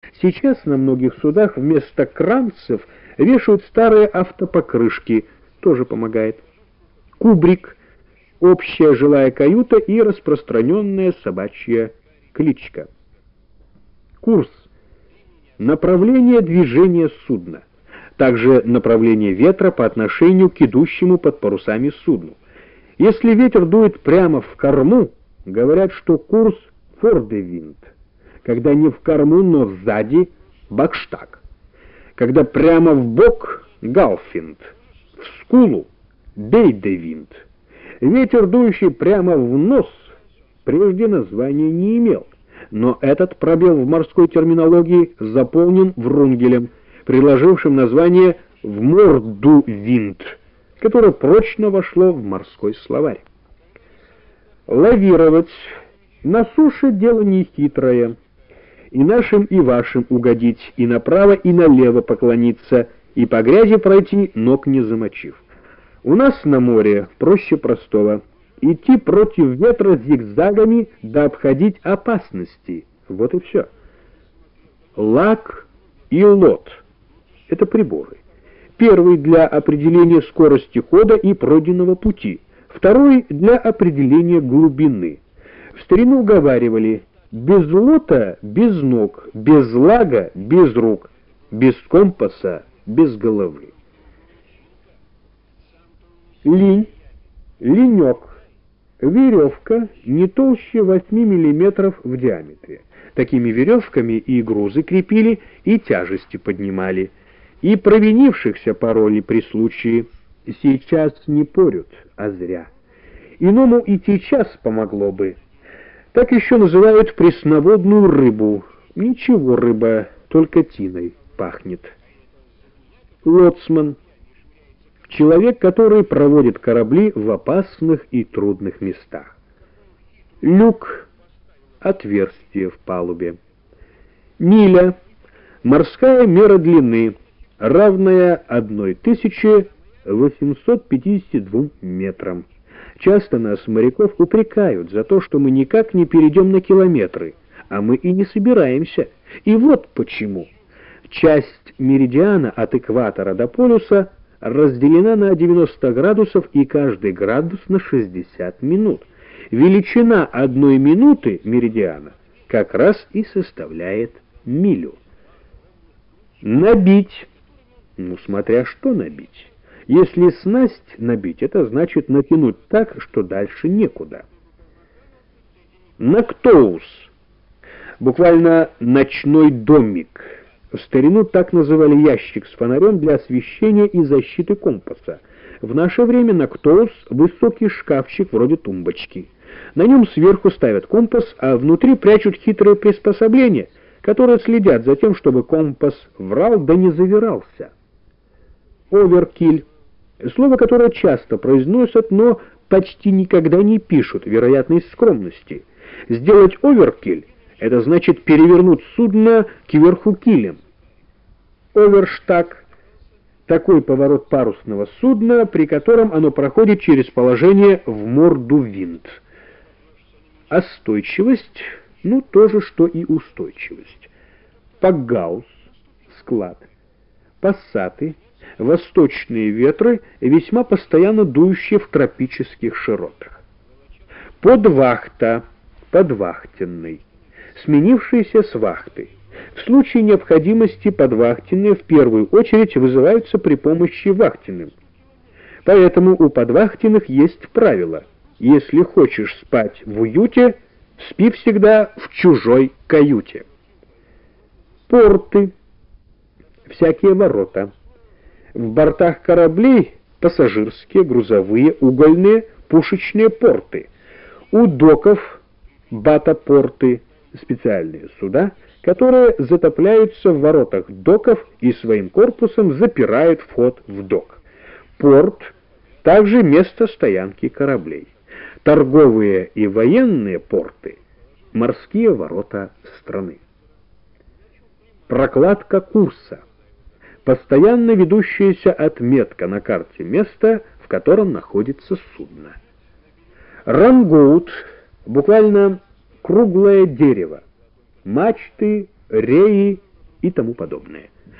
Сейчас на многих судах вместо кранцев вешают старые автопокрышки, тоже помогает. Кубрик — общая жилая каюта и распространенная собачья кличка. Курс — направление движения судна, также направление ветра по отношению к идущему под парусами судну. Если ветер дует прямо в корму, говорят, что курс фордевинд. Когда не в корму, но сзади — бакштаг. Когда прямо в бок — галфинд. В скулу — бейдевинд. Ветер, дующий прямо в нос, прежде названия не имел, но этот пробел в морской терминологии заполнен Врунгелем, приложившим название в морду винт, которое прочно вошло в морской словарь. Лавировать на суше дело нехитрое, и нашим, и вашим угодить, и направо, и налево поклониться, и по грязи пройти, ног не замочив. У нас на море проще простого. Идти против ветра зигзагами да обходить опасности. Вот и все. Лаг и лот — это приборы. Первый для определения скорости хода и пройденного пути, второй для определения глубины. В старину говаривали: без лота — без ног, без лага — без рук, без компаса — без головы. Линь, ленек, веревка не толще 8 мм в диаметре. Такими веревками и грузы крепили, и тяжести поднимали. И провинившихся пороли при случае. Сейчас не порют, а зря. Иному и сейчас помогло бы. Так еще называют пресноводную рыбу. Ничего, рыба, только тиной пахнет. Лоцман — человек, который проводит корабли в опасных и трудных местах. Люк — отверстие в палубе. Миля — морская мера длины, равная 1852 метрам. Часто нас, моряков, упрекают за то, что мы никак не перейдем на километры, а мы и не собираемся. И вот почему. Часть меридиана от экватора до полюса разделена на 90 градусов и каждый градус на 60 минут. Величина 1 минуты меридиана как раз и составляет милю. Набить. Смотря что набить. Если снасть набить, это значит натянуть так, что дальше некуда. Нактоус. Буквально ночной домик. В старину так называли ящик с фонарем для освещения и защиты компаса. В наше время нактоус — высокий шкафчик вроде тумбочки. На нем сверху ставят компас, а внутри прячут хитрые приспособления, которые следят за тем, чтобы компас врал да не завирался. Оверкиль — слово, которое часто произносят, но почти никогда не пишут, вероятно, из скромности. Сделать оверкиль — это значит перевернуть судно кверху килем. Оверштаг — такой поворот парусного судна, при котором оно проходит через положение в морду винт. Остойчивость — то же, что и устойчивость. Пакгаус — склад. Пассаты — восточные ветры, весьма постоянно дующие в тропических широтах. Подвахта — подвахтенный, сменившийся с вахты. В случае необходимости подвахтенные в первую очередь вызываются при помощи вахтенным. Поэтому у подвахтенных есть правило: если хочешь спать в уюте, спи всегда в чужой каюте. Порты — всякие ворота. В бортах кораблей пассажирские, грузовые, угольные, пушечные порты. У доков — батапорты, специальные суда, которые затопляются в воротах доков и своим корпусом запирают вход в док. Порт — также место стоянки кораблей. Торговые и военные порты — морские ворота страны. Прокладка курса — постоянно ведущаяся отметка на карте места, в котором находится судно. Рангоут — буквально круглое дерево. Мачты, реи, и тому подобное.